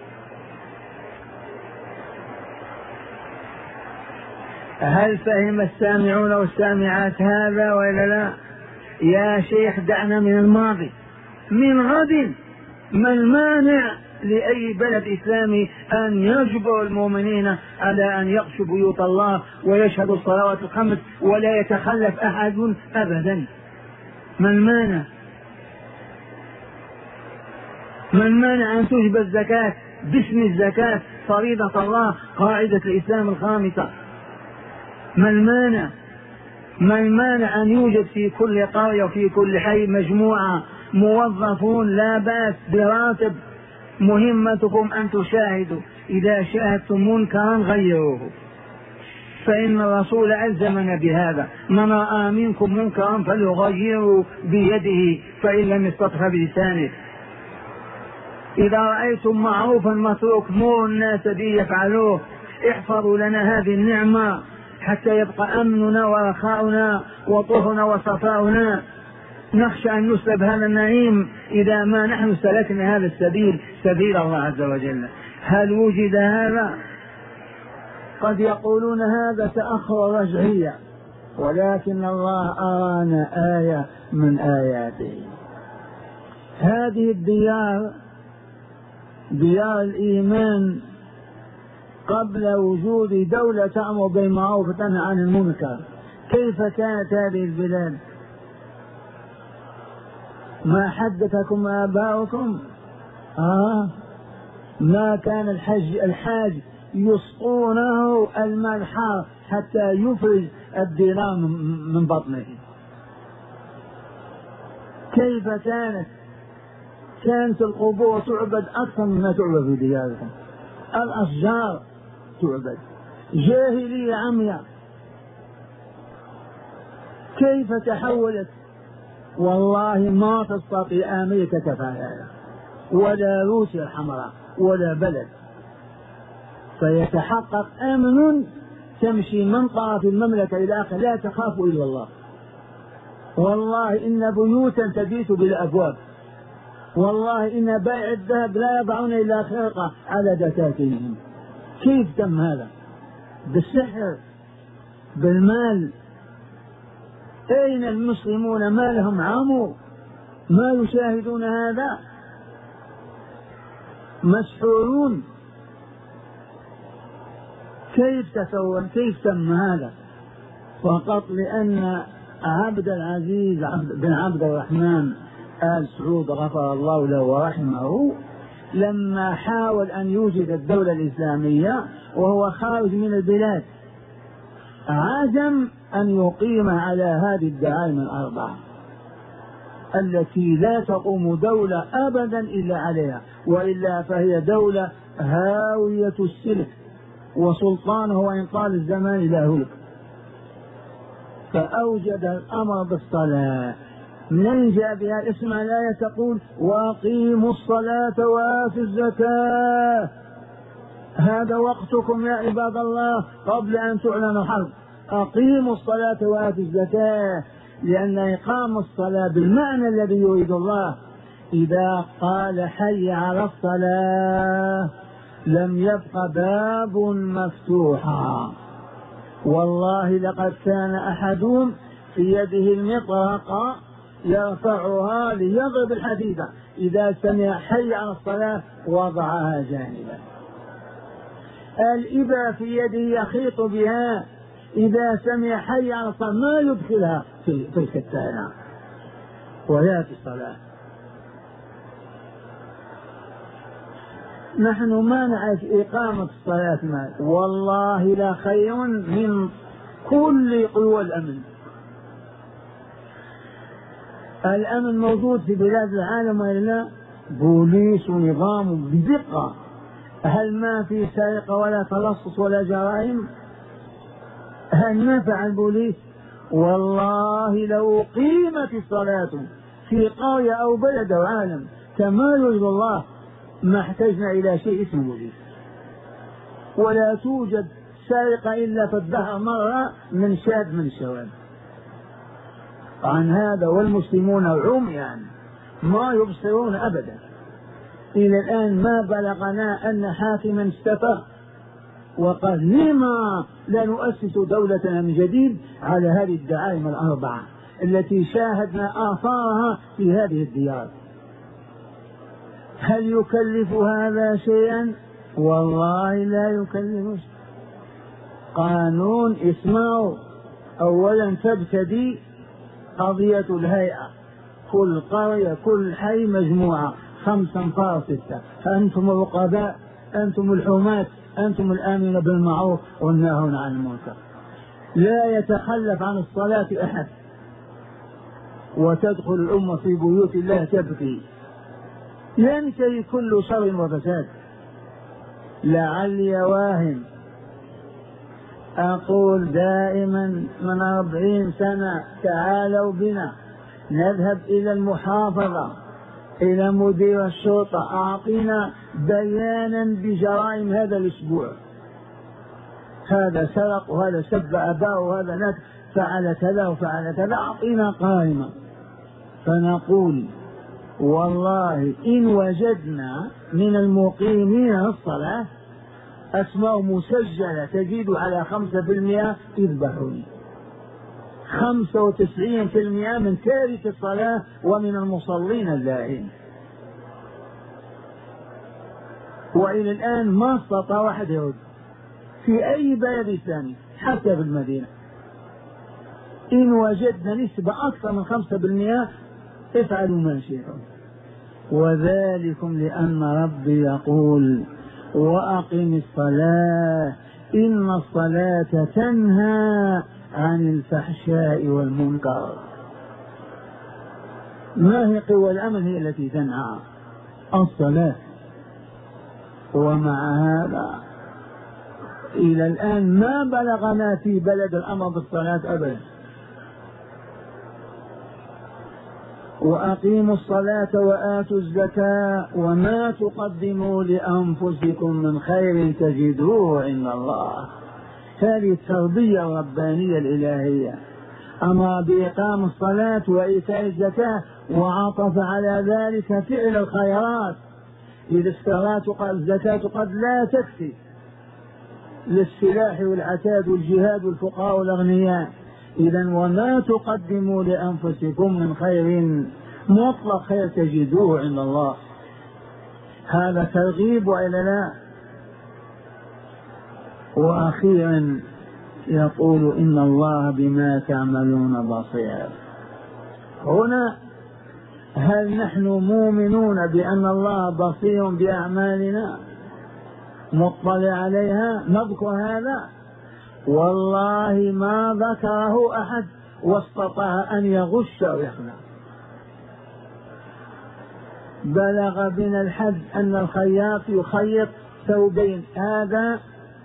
هل فهم السامعون والسامعات هذا ولا لا؟ يا شيخ دعنا من الماضي. من غد ما المانع لأي بلد إسلامي أن يجبر المؤمنين على أن يخشوا بيوت الله ويشهدوا الصلوات الخمس ولا يتخلف أحد أبدا؟ ما المانع؟ ما المانع أن تجب الزكاة باسم الزكاة فريضة الله قاعدة الإسلام الخامسة؟ ما المانع؟ ما المانع أن يوجد في كل قرية وفي كل حي مجموعة موظفون لا بأس براتب، مهمتكم أن تشاهدوا، إذا شاهدتم منكرا غيروه، فإن الرسول ألزمنا بهذا: من رأى منكم منكرا فليغيره بيده فإن لم يستطع بلسانه. إذا رأيتم معروفا متروك مروا الناس به يفعلوه. احفظوا لنا هذه النعمة حتى يبقى أمننا ورخاؤنا وطهرنا وصفاؤنا. نخشى أن نسلب هذا النعيم إذا ما نحن سلكنا هذا السبيل، سبيل الله عز وجل. هل وجد هذا؟ قد يقولون هذا تأخر رجعية، ولكن الله أرانا آية من آياته. هذه الديار ديار الإيمان قبل وجود دولة تأمر بالمعروف وتنهى عن المنكر، كيف كانت هذه البلاد؟ ما حدثكم آباؤكم؟ آه ما كان الحج الحاج يسقونه الماء الحار حتى يفرز الدينار من بطنه. كيف كانت؟ كانت القبور تعبد أكثر مما تعبد في دياركم، الأشجار تعبد، جاهلية عمياء. كيف تحولت؟ والله ما تستطيع أمريكا تفعل هذا، ولا روسيا الحمراء، ولا بلد. فيتحقق أمن، تمشي من طرف المملكة إلى آخر لا تخاف إلا الله. والله إن بيوتا تبيت بالأبواب، والله إن بائع الذهب لا يضعون إلا خرقة على دكاكينهم. كيف تم هذا؟ بالسحر، بالمال. أين المسلمون؟ ما لهم عمو؟ ما يشاهدون هذا؟ مسحورون. كيف تسوى؟ كيف تم هذا؟ فقط لأن عبد العزيز بن عبد الرحمن آل سعود غفر الله له ورحمه لما حاول أن يوجد الدولة الإسلامية وهو خارج من البلاد عزم أن يقيم على هذه الدعائم الأربعة التي لا تقوم دولة أبدا إلا عليها، وإلا فهي دولة هاوية السلك، وسلطانه وإن طال الزمان لا هلك. فأوجد الأمر بالصلاة. من جاء بها؟ اسمع الآية تقول وأقيموا الصلاة وآتوا الزكاة. هذا وقتكم يا عباد الله قبل أن تعلن حرب. أقيموا الصلاة وآتوا الزكاة، لأن إقام الصلاة بالمعنى الذي يريد الله إذا قال حي على الصلاة لم يبق باب مفتوحا. والله لقد كان أحدهم في يده المطرقة يرفعها ليضرب الحديدة، إذا سمع حي على الصلاة وضعها جانبا. الإبرة في يده يخيط بها، إذا سمع حي على الصلاة ما يدخلها في الكتانة ويأتي الصلاة. نحن ما نعرف إقامة الصلاة ما. والله لا خير من كل قوى الأمن. الأمن موجود في بلاد العالم وإلا بوليس ونظام بدقة. هل ما في سرقة ولا تلصص ولا جرائم؟ هل نفع البوليس؟ والله لو قيمت الصلاة في قرية أو بلد أو عالم كما يريد الله ما احتجنا إلى شيء اسمه بوليس. ولا توجد سرقة إلا في الدهر مرة من شاب من الشباب. عن هذا والمسلمون عميان ما يبصرون أبدا. إلى الآن ما بلغنا أن حاكما استفى وقال لما لا نؤسس دولتنا من جديد على هذه الدعائم الأربعة التي شاهدنا آثارها في هذه الديار. هل يكلف هذا شيئا؟ والله لا يكلف. قانون اسمعوا. أولا تبتدي قضية الهيئة، كل قرية كل حي مجموعة خمسة أنفار ستة، أنتم الرقباء، أنتم الحماة، أنتم الآمنون بالمعروف والناهون عن المنكر. لا يتخلف عن الصلاة أحد، وتدخل الأمة في بيوت الله تبكي، ينتهي كل شر وفساد. لعلي واهم أقول دائما من أربعين سنة تعالوا بنا نذهب إلى المحافظة إلى مدير الشرطة أعطينا بيانا بجرائم هذا الأسبوع، هذا سرق وهذا سب أباه وهذا نك فعل كذا وفعل كذا، أعطينا قائمة. فنقول والله إن وجدنا من المقيمين الصلاة أسماء مسجلة تزيد على خمسة بالمئة اذبحوني. خمسة وتسعين في المئة من تارك الصلاة ومن المصلين اللاهين. وإلى الآن ما استطاع واحد يرد في أي بلد ثاني حتى في المدينة. إن وجدنا نسبة أكثر من خمسة بالمئة افعلوا ما شئتم. وذلكم لأن ربي يقول وأقم الصلاة إن الصلاة تنهى عن الفحشاء والمنكر. ما هي قوى الأمر؟ هي التي تنهى الصلاة. ومع هذا إلى الآن ما بلغنا في بلد الأمر بالصلاة أبدا. وأقيموا الصلاة وآتوا الزكاة وما تقدموا لأنفسكم من خير تجدوه عند الله. هذه التربية الربانية الإلهية، أمر بإقام الصلاة وإيتاء الزكاة وعطف على ذلك فعل الخيرات. إذا الصلاة الزكاة قد لا تكفي للسلاح والعتاد والجهاد والفقراء والأغنياء، إذا وما تقدموا لأنفسكم من خير مطلق خير تجدوه عند الله. هذا ترغيب وإلا لا؟ وأخيرا يقول إن الله بما تعملون بصير. هنا هل نحن مؤمنون بأن الله بصير بأعمالنا مطلع عليها؟ نذكر هذا؟ والله ما ذكره أحد واستطاع أن يغش أو يخدع. بلغ بنا الحد أن الخياط يخيط ثوبين، هذا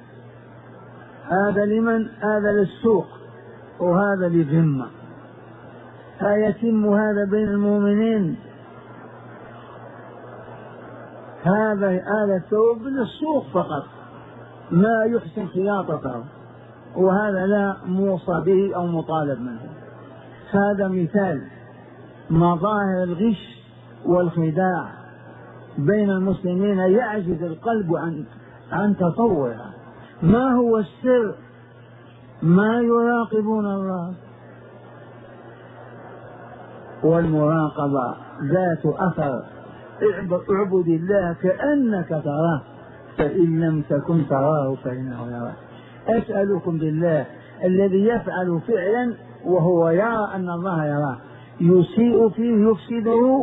هذا لمن؟ هذا للسوق وهذا للذمة. فيتم هذا بين المؤمنين؟ هذا هذا الثوب للسوق فقط ما يحسن خياطته، وهذا لا موصى به أو مطالب منه. هذا مثال مظاهر الغش والخداع بين المسلمين يعجز القلب عن عن تصورها. ما هو السر؟ ما يراقبون الله، والمراقبة ذات أثر. اعبد الله كأنك تراه فإن لم تكن تراه فإنه يراك. أسألكم بالله الذي يفعل فعلا وهو يرى أن الله يراه يسيء فيه يفسده،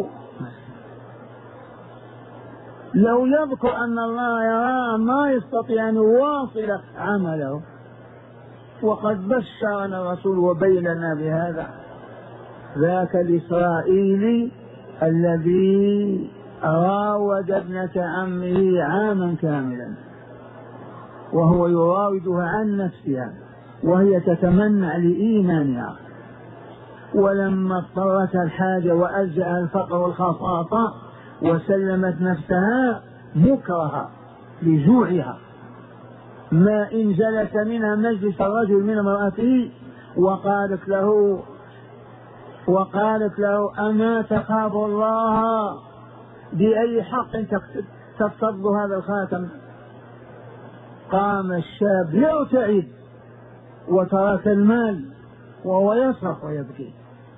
لو يذكر أن الله يراه ما يستطيع أن يواصل عمله. وقد بشرنا الرسول وبيننا بهذا. ذاك الإسرائيلي الذي راود ابنة عمه عاما كاملا وهو يراودها عن نفسها وهي تتمنع لإيمانها، ولما اضطرتها الحاجة وألجأ الفقر والخصاصة وسلمت نفسها مكرها لجوعها، ما إن جلس منها مجلس الرجل من امرأته وقالت له وقالت له أما تخاف الله؟ بأي حق تقتض هذا الخاتم؟ قام الشاب يرتعد وترك المال وهو يصرخ ويبكي.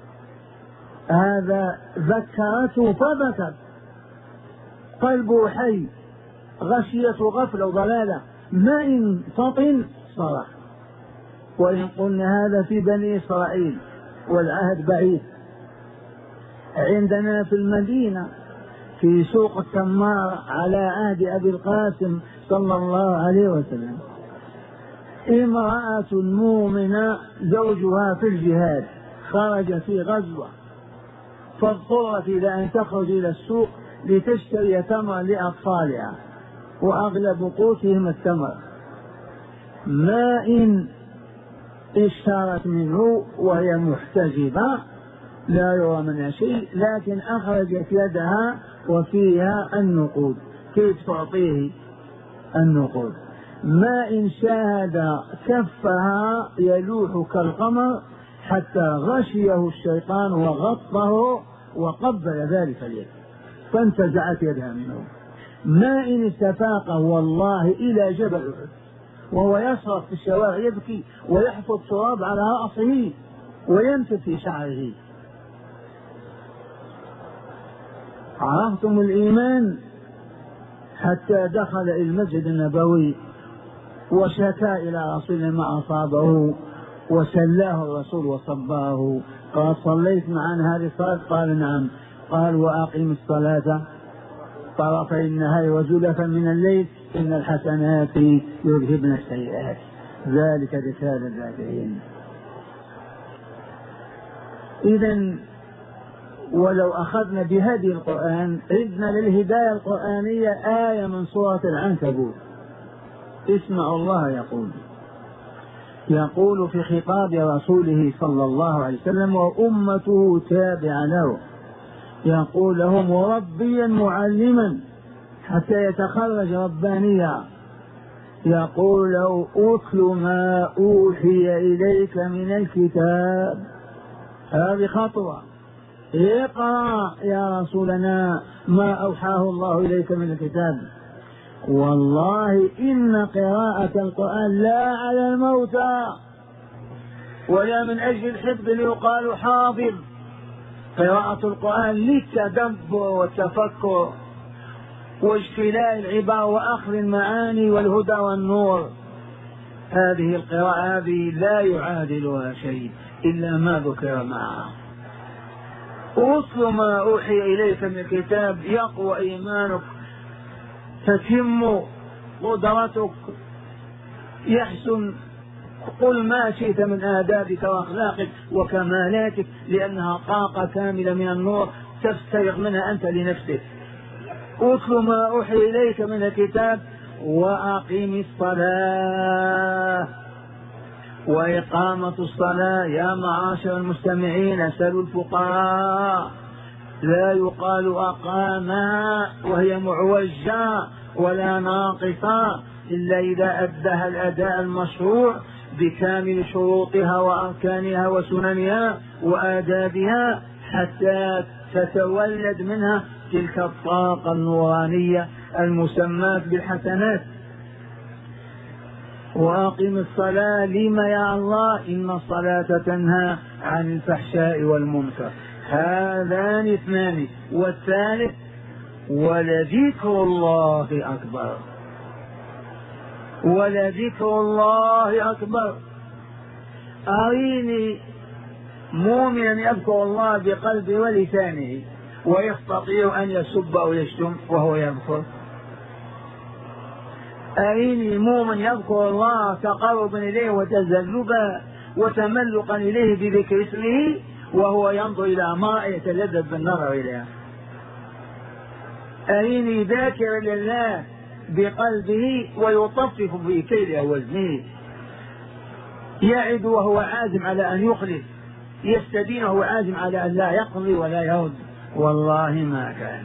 هذا ذكرته فبكت، قلبه حي، غشيته غفلة وضلالة، ما إن فطن صرخ. وإن قلنا هذا في بني إسرائيل والعهد بعيد. عندنا في المدينة في سوق التمار على عهد أبي القاسم صلى الله عليه وسلم امرأة مؤمنة زوجها في الجهاد خرج في غزوة، فاضطرت إلى أن تخرج إلى السوق لتشتري تمر لأطفالها وأغلب قوتهم التمر، ما إن اشترت منه وهي محتجبة لا يرى منها شيء، لكن أخرجت يدها وفيها النقود. كيف تعطيه النقود؟ ما إن شاهد كفها يلوح كالقمر حتى غشيه الشيطان وغطه وقبل ذلك اليد فانتزعت يدها منه. ما إن استفاق والله إلى جبل أحد وهو يصرخ في الشوارع يبكي ويحفظ تراب على رأسه وينفث في شعره. عرفتم الإيمان؟ حتى دخل المسجد النبوي وشكا إلى رسول ما أصابه وسلاه الرسول وصباه. قال صليت معنا هذه الصلاة؟ قال نعم. قال وأقم الصلاة طرفي النهار وزلفا من الليل إن الحسنات يذهبن السيئات ذلك ذكرى للذاكرين. إذا ولو أخذنا بهدي القرآن عدنا للهداية القرآنية آية من سورة العنكبوت. اسمعوا الله يقول يقول في خطاب رسوله صلى الله عليه وسلم وأمته تابعة له، يقول له مربيا معلما حتى يتخرج ربانيا، يقول له أتل ما أوحي إليك من الكتاب. هذه خطوة. اقرأ يا رسولنا ما أوحاه الله إليك من الكتاب. والله إن قراءة القرآن لا على الموتى ولا من أجل الحفظ ليقال حافظ. قراءة القرآن للتدبر والتفكر واجتلاء العبارة وأخذ المعاني والهدى والنور. هذه القراءة هذه لا يعادلها شيء إلا ما ذكر معها. أتل ما أوحي إليك من الكتاب يقوى إيمانك، تتم قدرتك، يحسن قل ما شئت من آدابك وأخلاقك وكمالاتك، لأنها طاقة كاملة من النور تستيق منها أنت لنفسك. أتل ما أوحي إليك من الكتاب وأقم الصلاة. وإقامة الصلاة يا معاشر المستمعين اسألوا الفقراء، لا يقال أقاما وهي معوجة ولا ناقصة إلا إذا أداها الأداء المشروع بكامل شروطها وأركانها وسننها وآدابها حتى تتولد منها تلك الطاقة النورانية المسماة بالحسنات. وأقم الصلاة لما يا الله إن الصلاة تنهى عن الفحشاء والمنكر. هذان اثنان. والثالث ولذكر الله أكبر. ولذكر الله أكبر. أريني مؤمنا يذكر الله بقلبه ولسانه ويستطيع أن يسب أو يشتم وهو يذكر. أريني مؤمن يذكر الله تقربا إليه وتذلبا وتملقا إليه بذكر اسمه وهو ينظر إلى امرأة يتلذذ بالنظر إليها. أريني ذاكرا لله بقلبه ويطفف في كيله وزنه، يعد وهو عازم على أن يخلف، يستدين وهو عازم على أن لا يقضي ولا يرد، والله ما كان.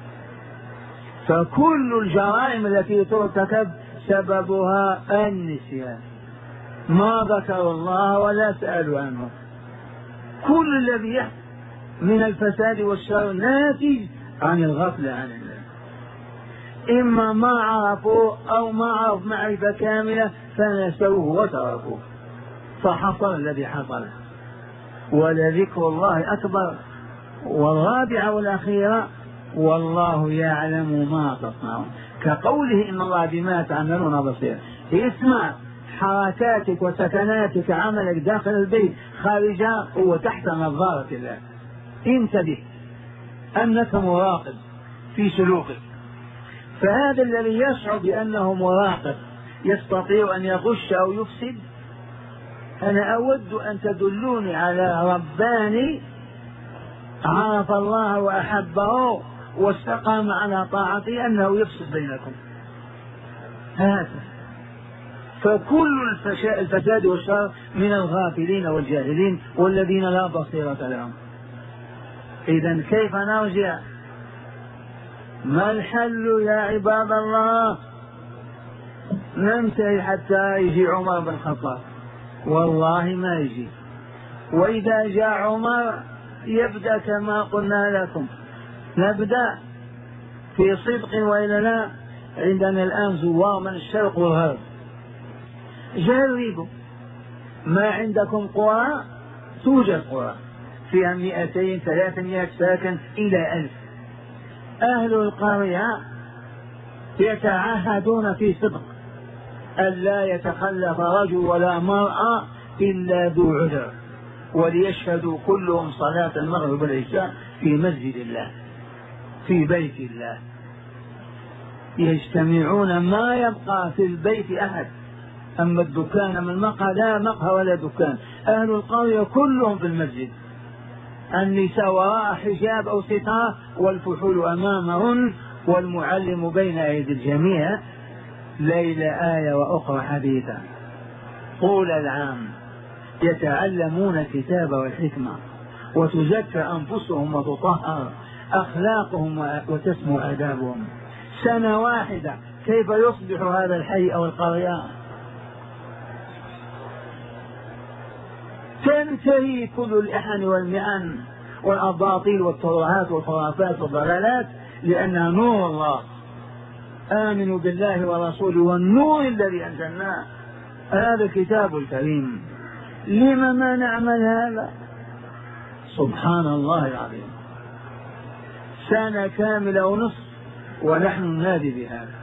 فكل الجرائم التي ترتكب سببها النسيان، ما ذكروا الله ولا سألوا عنه. كل الذي يحصل من الفساد والشر ناتج عن الغفلة عن الله، إما ما عرفوا أو ما عرف معرفة كاملة فنسوه وتركوه فحصل الذي حصل. ولذكر الله أكبر. والرابعة والأخيرة والله يعلم ما تصنعون، كقوله إن الله بما تعملون بصير. اسمع حركاتك وسكناتك عملك داخل البيت خارجها هو تحت نظارة الله. انتبه أنك مراقب في سلوكك. فهذا الذي يشعر بأنه مراقب يستطيع أن يغش أو يفسد. أنا أود أن تدلوني على رباني عرف الله وأحبه واستقام على طاعته أنه يفسد بينكم. هذا فكل الفساد والشر من الغافلين والجاهلين والذين لا بصيرة لهم. إذن كيف نرجع؟ ما الحل يا عباد الله؟ ننتهي حتى يجي عمر بن الخطاب، والله ما يجي. وإذا جاء عمر يبدأ كما قلنا لكم، نبدأ في صدق وإلا لا. عندنا الآن زوار من الشرق والغرب، جربوا. ما عندكم قرى، توجد قرى فيها مئتين ثلاثمائة ساكن إلى ألف. أهل القرية يتعهدون في صدق ألا يتخلف رجل ولا مرأة إلا ذو عذر، وليشهدوا كلهم صلاة المغرب والعشاء في مسجد الله في بيت الله. يجتمعون، ما يبقى في البيت أحد. أما الدكان من المقهى لا مقهى ولا دكان، أهل القرية كلهم في المسجد، النساء وراء حجاب أو ستار والفحول أمامهن والمعلم بين أيدي الجميع، ليل آية وأخرى حديثا طول العام يتعلمون الكتاب والحكمة، وتزكى أنفسهم وتطهر أخلاقهم وتسمو آدابهم. سنة واحدة كيف يصبح هذا الحي أو القرية؟ تنتهي كل الإحن والمئن والأباطيل والترهات والخرافات والضلالات، لأنها نور الله. آمنوا بالله ورسوله والنور الذي أنزلناه، هذا الكتاب الكريم. لما ما نعمل هذا؟ سبحان الله العظيم، سنة كاملة ونصف ونحن ننادي بهذا،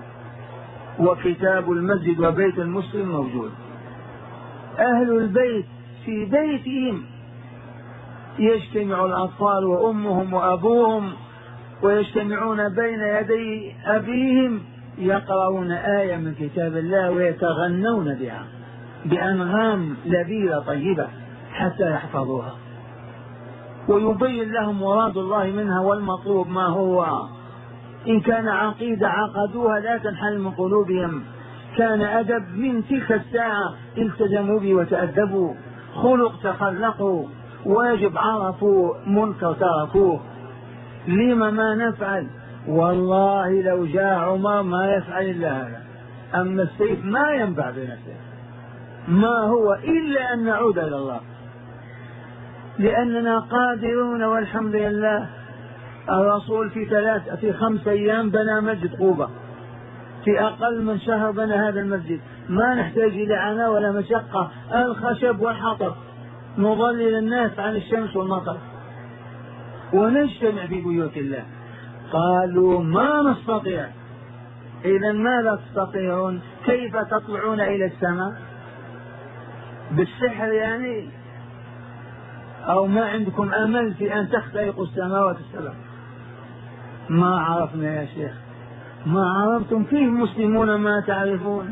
وكتاب المسجد وبيت المسلم موجود. أهل البيت في بيتهم يجتمع الأطفال وأمهم وأبوهم ويجتمعون بين يدي أبيهم يقرؤون آية من كتاب الله ويتغنون بها بأنغام لذيذة طيبة حتى يحفظوها، ويبين لهم مراد الله منها والمطلوب ما هو. إن كان عقيدة عقدوها لا تنحل من قلوبهم، كان أدب من تلك الساعة التزموا به وتأدبوا، خلق تخلقوا، واجب عرفوا، منكر تركوه. لما ما نفعل؟ والله لو جاء عمر ما يفعل إلا هذا. أما السيف ما ينبع بنفسه، ما هو إلا أن نعود إلى الله، لأننا قادرون والحمد لله. الرسول في ثلاث في خمس أيام بنى مسجد قوبة، في أقل من شهر بنى هذا المسجد. ما نحتاج إلى عناء ولا مشقة، الخشب والحطب نظلل الناس عن الشمس والمطر ونجتمع في بيوت الله. قالوا ما نستطيع. إذا ماذا تستطيعون؟ كيف تطلعون إلى السماء؟ بالسحر يعني؟ أو ما عندكم أمل في أن تخترقوا السماوات السبع؟ ما عرفنا يا شيخ، ما عرفتم. كيف مسلمون ما تعرفون؟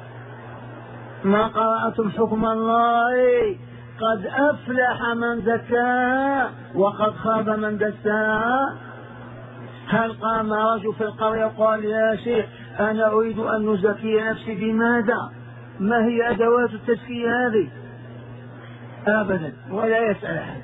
ما قرأتم حكم الله؟ قد أفلح من زكاها وقد خاب من دساها. هل قام رجل في القرية وقال يا شيخ أنا أريد أن نزكي نفسي بماذا؟ ما هي أدوات التزكية هذه؟ أبدا، ولا يسأل أحد.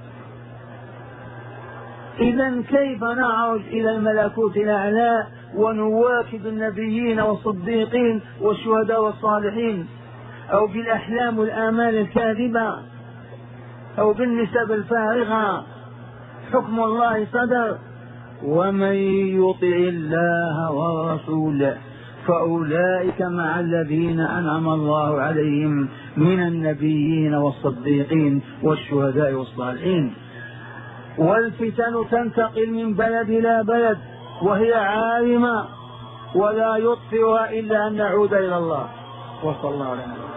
إذا كيف نعرج إلى الملكوت الأعلى ونواكب النبيين والصديقين والشهداء والصالحين، أو بالأحلام والآمال الكاذبة، أو بالنسب الفارغة؟ حكم الله صدر. ومن يطع الله والرسول فأولئك مع الذين أنعم الله عليهم من النبيين والصديقين والشهداء والصالحين. والفتن تنتقل من بلد إلى بلد وهي عارمة، ولا يطفئها إلا أن نعود إلى الله. وصلى الله عليه وسلم.